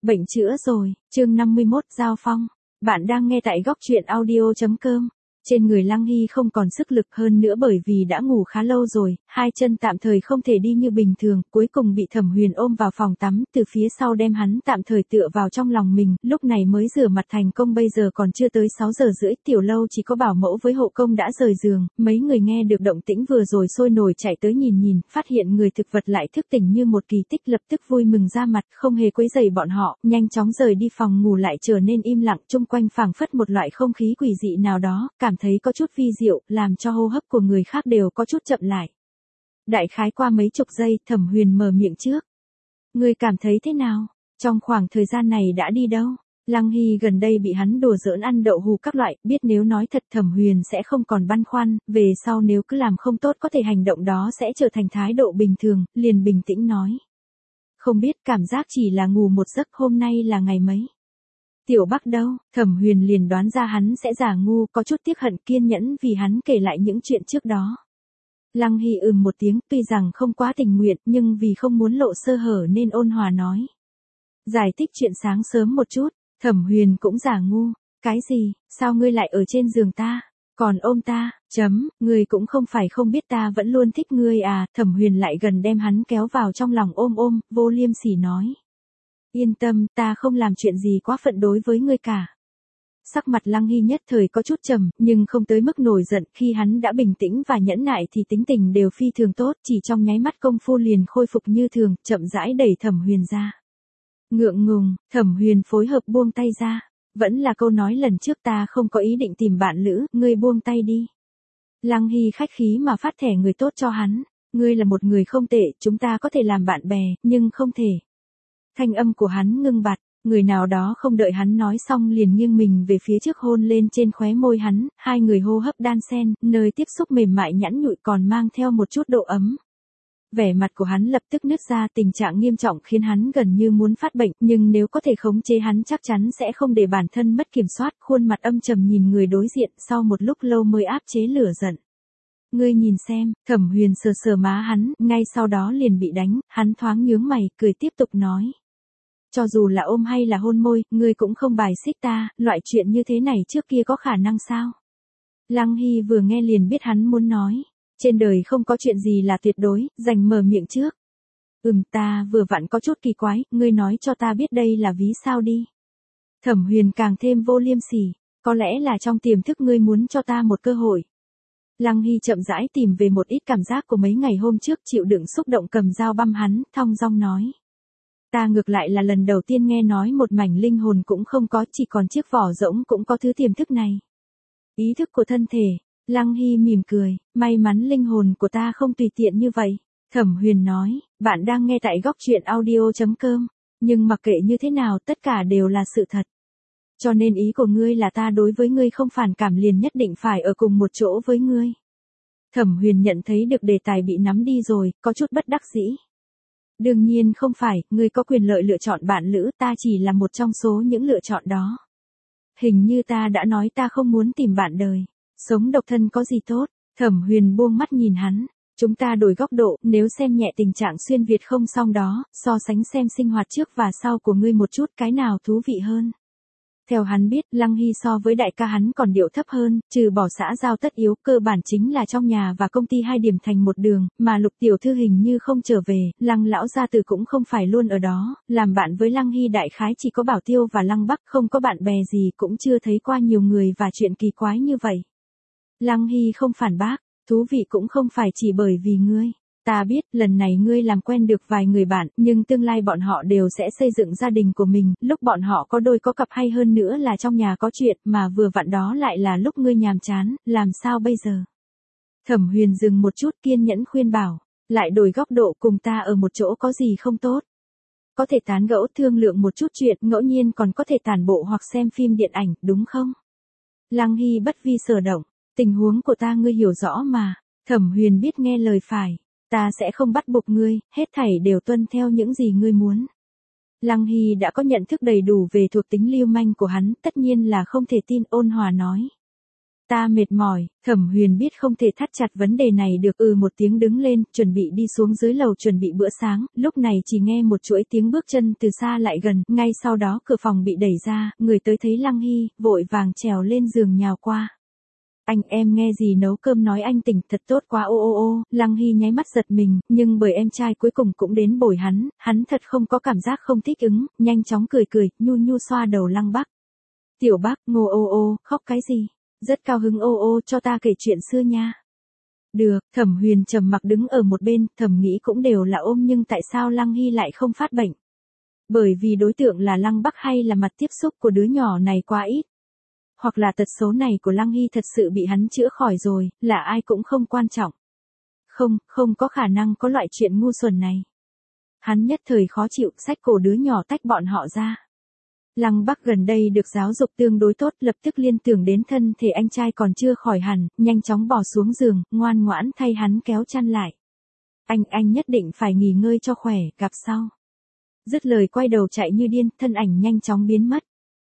Bệnh chữa rồi, chương 51 Giao Phong. Bạn đang nghe tại góc truyện audio.com. Trên người Lăng Hy không còn sức lực hơn nữa bởi vì đã ngủ khá lâu rồi, hai chân tạm thời không thể đi như bình thường, cuối cùng bị Thẩm Huyền ôm vào phòng tắm, từ phía sau đem hắn tạm thời tựa vào trong lòng mình, lúc này mới rửa mặt thành công. Bây giờ còn chưa tới 6 giờ rưỡi, tiểu lâu chỉ có bảo mẫu với hộ công đã rời giường, mấy người nghe được động tĩnh vừa rồi sôi nổi chạy tới nhìn, phát hiện người thực vật lại thức tỉnh như một kỳ tích, lập tức vui mừng ra mặt, không hề quấy rầy bọn họ, nhanh chóng rời đi phòng ngủ lại trở nên im lặng, chung quanh phảng phất một loại không khí quỷ dị nào đó, cảm thấy có chút vi diệu, làm cho hô hấp của người khác đều có chút chậm lại. Đại khái qua mấy chục giây, Thẩm Huyền mở miệng trước. Ngươi cảm thấy thế nào? Trong khoảng thời gian này đã đi đâu? Lăng Hy gần đây bị hắn đùa giỡn ăn đậu hù các loại, biết nếu nói thật Thẩm Huyền sẽ không còn băn khoăn, về sau nếu cứ làm không tốt có thể hành động đó sẽ trở thành thái độ bình thường, liền bình tĩnh nói. Không biết, cảm giác chỉ là ngủ một giấc. Hôm nay là ngày mấy? Tiểu Bắc đâu? Thẩm Huyền liền đoán ra hắn sẽ giả ngu, có chút tiếc hận, kiên nhẫn vì hắn kể lại những chuyện trước đó. Lăng Hy một tiếng, tuy rằng không quá tình nguyện, nhưng vì không muốn lộ sơ hở nên ôn hòa nói. Giải thích chuyện sáng sớm một chút. Thẩm Huyền cũng giả ngu. Cái gì? Sao ngươi lại ở trên giường ta? Còn ôm ta? Ngươi cũng không phải không biết ta vẫn luôn thích ngươi à? Thẩm Huyền lại gần đem hắn kéo vào trong lòng ôm, vô liêm sỉ nói. Yên tâm, ta không làm chuyện gì quá phận đối với ngươi cả. Sắc mặt Lăng Hy nhất thời có chút trầm, nhưng không tới mức nổi giận, khi hắn đã bình tĩnh và nhẫn nại thì tính tình đều phi thường tốt, chỉ trong nháy mắt công phu liền khôi phục như thường, chậm rãi đẩy Thẩm Huyền ra. Ngượng ngùng, Thẩm Huyền phối hợp buông tay ra. Vẫn là câu nói lần trước, ta không có ý định tìm bạn lữ, ngươi buông tay đi. Lăng Hy khách khí mà phát thẻ người tốt cho hắn. Ngươi là một người không tệ, chúng ta có thể làm bạn bè, nhưng không thể. Thanh âm của hắn ngưng bặt, người nào đó không đợi hắn nói xong liền nghiêng mình về phía trước hôn lên trên khóe môi hắn, hai người hô hấp đan xen, nơi tiếp xúc mềm mại nhẵn nhụi còn mang theo một chút độ ấm. Vẻ mặt của hắn lập tức nứt ra, tình trạng nghiêm trọng khiến hắn gần như muốn phát bệnh, nhưng nếu có thể khống chế hắn chắc chắn sẽ không để bản thân mất kiểm soát, khuôn mặt âm trầm nhìn người đối diện, sau một lúc lâu mới áp chế lửa giận. Ngươi nhìn xem, Thẩm Huyền sờ má hắn, ngay sau đó liền bị đánh, hắn thoáng nhướng mày, cười tiếp tục nói. Cho dù là ôm hay là hôn môi, ngươi cũng không bài xích ta, loại chuyện như thế này trước kia có khả năng sao? Lăng Hy vừa nghe liền biết hắn muốn nói. Trên đời không có chuyện gì là tuyệt đối, giành mở miệng trước. Ta vừa vặn có chút kỳ quái, ngươi nói cho ta biết đây là ví sao đi. Thẩm Huyền càng thêm vô liêm sỉ, có lẽ là trong tiềm thức ngươi muốn cho ta một cơ hội. Lăng Hy chậm rãi tìm về một ít cảm giác của mấy ngày hôm trước, chịu đựng xúc động cầm dao băm hắn, thong dong nói. Ta ngược lại là lần đầu tiên nghe nói một mảnh linh hồn cũng không có, chỉ còn chiếc vỏ rỗng cũng có thứ tiềm thức này. Ý thức của thân thể. Lăng Hy mỉm cười, may mắn linh hồn của ta không tùy tiện như vậy. Thẩm Huyền nói, bạn đang nghe tại góc truyện audio.com, nhưng mặc kệ như thế nào tất cả đều là sự thật. Cho nên ý của ngươi là ta đối với ngươi không phản cảm liền nhất định phải ở cùng một chỗ với ngươi. Thẩm Huyền nhận thấy được đề tài bị nắm đi rồi, có chút bất đắc dĩ. Đương nhiên không phải, ngươi có quyền lợi lựa chọn bạn lữ, ta chỉ là một trong số những lựa chọn đó. Hình như ta đã nói ta không muốn tìm bạn đời. Sống độc thân có gì tốt? Thẩm Huyền buông mắt nhìn hắn. Chúng ta đổi góc độ, nếu xem nhẹ tình trạng xuyên Việt không xong đó, so sánh xem sinh hoạt trước và sau của ngươi một chút, cái nào thú vị hơn? Theo hắn biết, Lăng Hy so với đại ca hắn còn điệu thấp hơn, trừ bỏ xã giao tất yếu, cơ bản chính là trong nhà và công ty hai điểm thành một đường, mà Lục tiểu thư hình như không trở về, Lăng lão gia tử cũng không phải luôn ở đó, làm bạn với Lăng Hy đại khái chỉ có Bảo Tiêu và Lăng Bắc, không có bạn bè gì, cũng chưa thấy qua nhiều người và chuyện kỳ quái như vậy. Lăng Hy không phản bác, thú vị cũng không phải chỉ bởi vì ngươi. Ta biết, lần này ngươi làm quen được vài người bạn, nhưng tương lai bọn họ đều sẽ xây dựng gia đình của mình, lúc bọn họ có đôi có cặp hay hơn nữa là trong nhà có chuyện, mà vừa vặn đó lại là lúc ngươi nhàm chán, làm sao bây giờ? Thẩm Huyền dừng một chút kiên nhẫn khuyên bảo, lại đổi góc độ cùng ta ở một chỗ có gì không tốt? Có thể tán gẫu thương lượng một chút chuyện, ngẫu nhiên còn có thể tản bộ hoặc xem phim điện ảnh, đúng không? Lăng Hy bất vi sở động, tình huống của ta ngươi hiểu rõ mà. Thẩm Huyền biết nghe lời phải. Ta sẽ không bắt buộc ngươi, hết thảy đều tuân theo những gì ngươi muốn. Lăng Hy đã có nhận thức đầy đủ về thuộc tính lưu manh của hắn, tất nhiên là không thể tin, ôn hòa nói. Ta mệt mỏi, Thẩm Huyền biết không thể thắt chặt vấn đề này được, một tiếng đứng lên, chuẩn bị đi xuống dưới lầu chuẩn bị bữa sáng, lúc này chỉ nghe một chuỗi tiếng bước chân từ xa lại gần, ngay sau đó cửa phòng bị đẩy ra, người tới thấy Lăng Hy, vội vàng trèo lên giường nhào qua. Anh em nghe gì nấu cơm nói anh tỉnh thật tốt quá ô. Lăng Hy nháy mắt giật mình, nhưng bởi em trai cuối cùng cũng đến bồi hắn thật không có cảm giác không thích ứng, nhanh chóng cười, nhu xoa đầu Lăng Bắc. Tiểu Bắc, ngô ô, khóc cái gì? Rất cao hứng ô cho ta kể chuyện xưa nha. Được, Thẩm Huyền trầm mặc đứng ở một bên, thầm nghĩ cũng đều là ôm nhưng tại sao Lăng Hy lại không phát bệnh? Bởi vì đối tượng là Lăng Bắc hay là mặt tiếp xúc của đứa nhỏ này quá ít? Hoặc là tật xấu này của Lăng Hy thật sự bị hắn chữa khỏi rồi, là ai cũng không quan trọng. Không có khả năng có loại chuyện ngu xuẩn này. Hắn nhất thời khó chịu, xách cổ đứa nhỏ tách bọn họ ra. Lăng Bắc gần đây được giáo dục tương đối tốt, lập tức liên tưởng đến thân thể anh trai còn chưa khỏi hẳn, nhanh chóng bỏ xuống giường, ngoan ngoãn thay hắn kéo chăn lại. Anh nhất định phải nghỉ ngơi cho khỏe, gặp sau. Dứt lời quay đầu chạy như điên, thân ảnh nhanh chóng biến mất.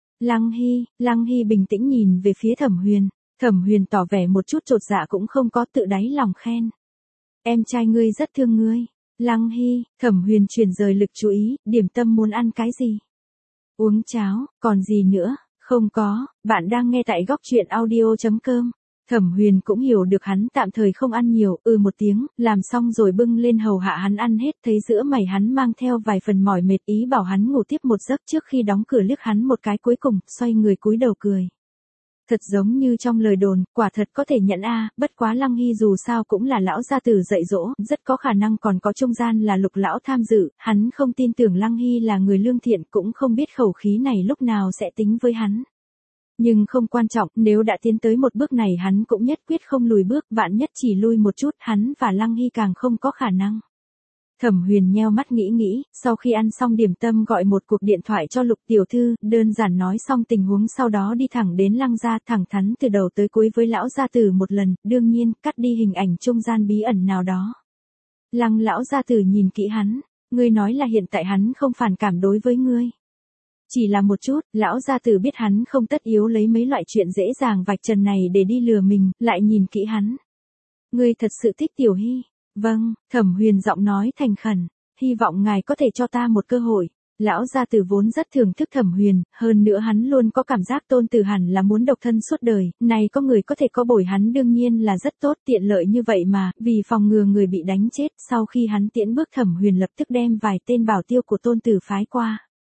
Lăng Hy bình tĩnh nhìn về phía Thẩm Huyền tỏ vẻ một chút chột dạ cũng không có, tự đáy lòng khen. Em trai ngươi rất thương ngươi. Lăng Hy, Thẩm Huyền chuyển rời lực chú ý, điểm tâm muốn ăn cái gì? Uống cháo, còn gì nữa? Không có, bạn đang nghe tại góc truyện audio.com. Thẩm Huyền cũng hiểu được hắn tạm thời không ăn nhiều, một tiếng, làm xong rồi bưng lên hầu hạ hắn ăn hết, thấy giữa mày hắn mang theo vài phần mỏi mệt, ý bảo hắn ngủ tiếp một giấc, trước khi đóng cửa liếc hắn một cái cuối cùng, xoay người cúi đầu cười. Thật giống như trong lời đồn, quả thật có thể nhận bất quá Lăng Hy dù sao cũng là lão gia tử dạy dỗ, rất có khả năng còn có trung gian là Lục lão tham dự, hắn không tin tưởng Lăng Hy là người lương thiện, cũng không biết khẩu khí này lúc nào sẽ tính với hắn. Nhưng không quan trọng, nếu đã tiến tới một bước này hắn cũng nhất quyết không lùi bước, vạn nhất chỉ lui một chút, hắn và Lăng Hy càng không có khả năng. Thẩm Huyền nheo mắt nghĩ, sau khi ăn xong điểm tâm gọi một cuộc điện thoại cho Lục tiểu thư, đơn giản nói xong tình huống sau đó đi thẳng đến Lăng gia, thẳng thắn từ đầu tới cuối với lão gia tử một lần, đương nhiên, cắt đi hình ảnh trung gian bí ẩn nào đó. Lăng lão gia tử nhìn kỹ hắn, ngươi nói là hiện tại hắn không phản cảm đối với ngươi. Chỉ là một chút, lão gia tử biết hắn không tất yếu lấy mấy loại chuyện dễ dàng vạch trần này để đi lừa mình, lại nhìn kỹ hắn. Ngươi thật sự thích Tiểu Hy. Vâng, Thẩm Huyền giọng nói thành khẩn, hy vọng ngài có thể cho ta một cơ hội. Lão gia tử vốn rất thưởng thức Thẩm Huyền, hơn nữa hắn luôn có cảm giác tôn tử hẳn là muốn độc thân suốt đời, này có người có thể có bồi hắn đương nhiên là rất tốt, tiện lợi như vậy mà, vì phòng ngừa người bị đánh chết, sau khi hắn tiễn bước Thẩm Huyền lập tức đem vài tên bảo tiêu của tôn tử phái qua.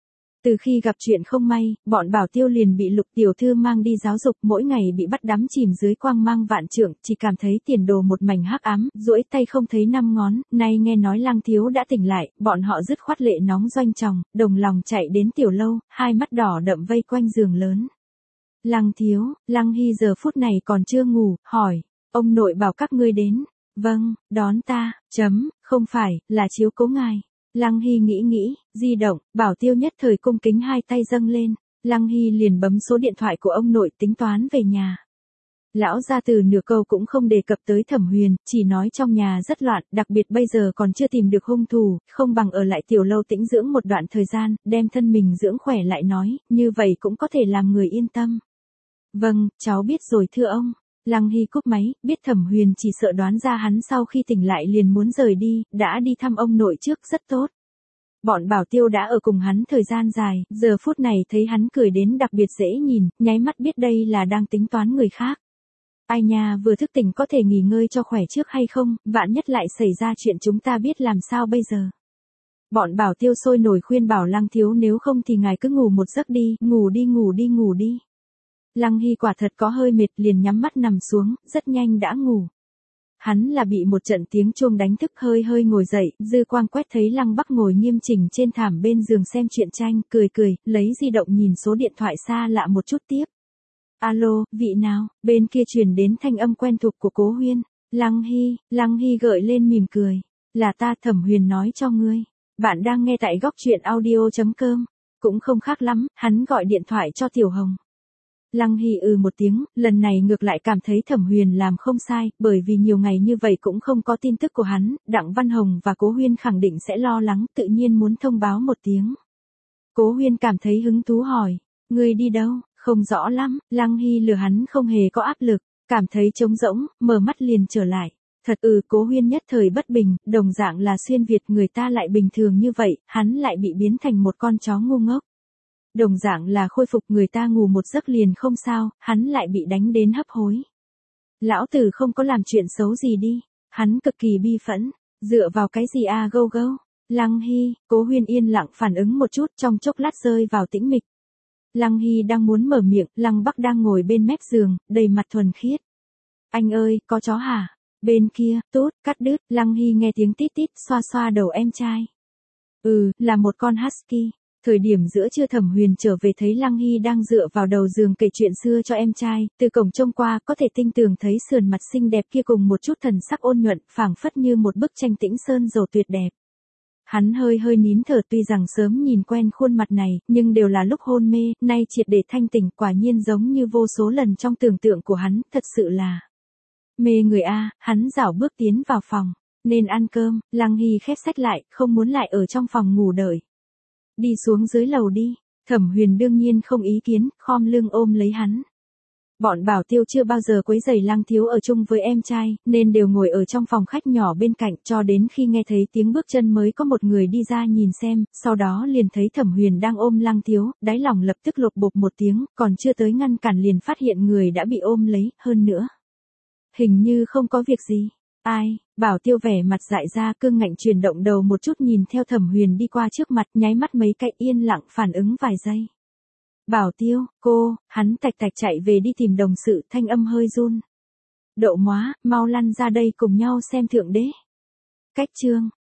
Từ khi gặp chuyện không may, bọn bảo tiêu liền bị Lục tiểu thư mang đi giáo dục, mỗi ngày bị bắt đắm chìm dưới quang mang vạn trượng, chỉ cảm thấy tiền đồ một mảnh hắc ám, duỗi tay không thấy năm ngón, nay nghe nói Lăng thiếu đã tỉnh lại, bọn họ dứt khoát lệ nóng doanh tròng, đồng lòng chạy đến tiểu lâu, hai mắt đỏ đậm vây quanh giường lớn. Lăng thiếu, Lăng Hy giờ phút này còn chưa ngủ, hỏi, ông nội bảo các ngươi đến. Vâng, đón ta, không phải, là chiếu cố ngài. Lăng Hy nghĩ, di động, bảo tiêu nhất thời cung kính hai tay dâng lên, Lăng Hy liền bấm số điện thoại của ông nội tính toán về nhà. Lão gia tử nửa câu cũng không đề cập tới Thẩm Huyền, chỉ nói trong nhà rất loạn, đặc biệt bây giờ còn chưa tìm được hung thủ, không bằng ở lại tiểu lâu tĩnh dưỡng một đoạn thời gian, đem thân mình dưỡng khỏe lại nói, như vậy cũng có thể làm người yên tâm. Vâng, cháu biết rồi thưa ông. Lăng Hy cúp máy, biết Thẩm Huyền chỉ sợ đoán ra hắn sau khi tỉnh lại liền muốn rời đi, đã đi thăm ông nội trước rất tốt. Bọn bảo tiêu đã ở cùng hắn thời gian dài, giờ phút này thấy hắn cười đến đặc biệt dễ nhìn, nháy mắt biết đây là đang tính toán người khác. Ai nha, vừa thức tỉnh có thể nghỉ ngơi cho khỏe trước hay không, vạn nhất lại xảy ra chuyện chúng ta biết làm sao bây giờ. Bọn bảo tiêu sôi nổi khuyên bảo Lăng thiếu nếu không thì ngài cứ ngủ một giấc đi, ngủ đi. Lăng Hy quả thật có hơi mệt liền nhắm mắt nằm xuống, rất nhanh đã ngủ. Hắn là bị một trận tiếng chuông đánh thức hơi ngồi dậy, dư quang quét thấy Lăng Bắc ngồi nghiêm chỉnh trên thảm bên giường xem truyện tranh, cười, lấy di động nhìn số điện thoại xa lạ một chút tiếp. Alo, vị nào, bên kia truyền đến thanh âm quen thuộc của Cố Huyên. Lăng Hy gợi lên mỉm cười. Là ta, Thẩm Huyền nói cho ngươi. Bạn đang nghe tại góc truyện audio.com. Cũng không khác lắm, hắn gọi điện thoại cho Tiểu Hồng. Lăng Hy một tiếng, lần này ngược lại cảm thấy Thẩm Huyền làm không sai, bởi vì nhiều ngày như vậy cũng không có tin tức của hắn, Đặng Văn Hồng và Cố Huyên khẳng định sẽ lo lắng, tự nhiên muốn thông báo một tiếng. Cố Huyên cảm thấy hứng thú hỏi, ngươi đi đâu, không rõ lắm, Lăng Hy lừa hắn không hề có áp lực, Cảm thấy trống rỗng, mở mắt liền trở lại. Thật Cố Huyên nhất thời bất bình, đồng dạng là xuyên Việt người ta lại bình thường như vậy, hắn lại bị biến thành một con chó ngu ngốc. Đồng dạng là khôi phục người ta ngủ một giấc liền không sao, hắn lại bị đánh đến hấp hối. Lão tử không có làm chuyện xấu gì đi, hắn cực kỳ bi phẫn, dựa vào cái gì gâu gâu. Lăng Hy, Cố Huyên yên lặng phản ứng một chút trong chốc lát rơi vào tĩnh mịch. Lăng Hy đang muốn mở miệng, Lăng Bắc đang ngồi bên mép giường, đầy mặt thuần khiết. Anh ơi, có chó hả? Bên kia, tốt, cắt đứt, Lăng Hy nghe tiếng tít tít, xoa xoa đầu em trai. Là một con husky. Thời điểm giữa trưa Thẩm Huyền trở về thấy Lăng Hy đang dựa vào đầu giường kể chuyện xưa cho em trai, từ cổng trông qua có thể tinh tường thấy sườn mặt xinh đẹp kia cùng một chút thần sắc ôn nhuận, phảng phất như một bức tranh tĩnh sơn dầu tuyệt đẹp. Hắn hơi nín thở, tuy rằng sớm nhìn quen khuôn mặt này, nhưng đều là lúc hôn mê, nay triệt để thanh tỉnh, quả nhiên giống như vô số lần trong tưởng tượng của hắn, thật sự là mê người hắn rảo bước tiến vào phòng, nên ăn cơm. Lăng Hy khép sách lại, không muốn lại ở trong phòng ngủ đợi. Đi xuống dưới lầu đi. Thẩm Huyền đương nhiên không ý kiến, khom lưng ôm lấy hắn. Bọn Bảo Tiêu chưa bao giờ quấy rầy Lăng thiếu ở chung với em trai, nên đều ngồi ở trong phòng khách nhỏ bên cạnh, cho đến khi nghe thấy tiếng bước chân mới có một người đi ra nhìn xem, sau đó liền thấy Thẩm Huyền đang ôm Lăng thiếu, đáy lòng lập tức lột bột một tiếng, còn chưa tới ngăn cản liền phát hiện người đã bị ôm lấy, hơn nữa. Hình như không có việc gì. Ai? Bảo Tiêu vẻ mặt dại ra, cương ngạnh chuyển động đầu một chút nhìn theo Thẩm Huyền đi qua trước mặt, nháy mắt mấy cái, yên lặng phản ứng vài giây. Bảo Tiêu, cô, hắn tạch chạy về đi tìm đồng sự, thanh âm hơi run. Đậu móa, mau lăn ra đây cùng nhau xem thượng đế. Cách chương.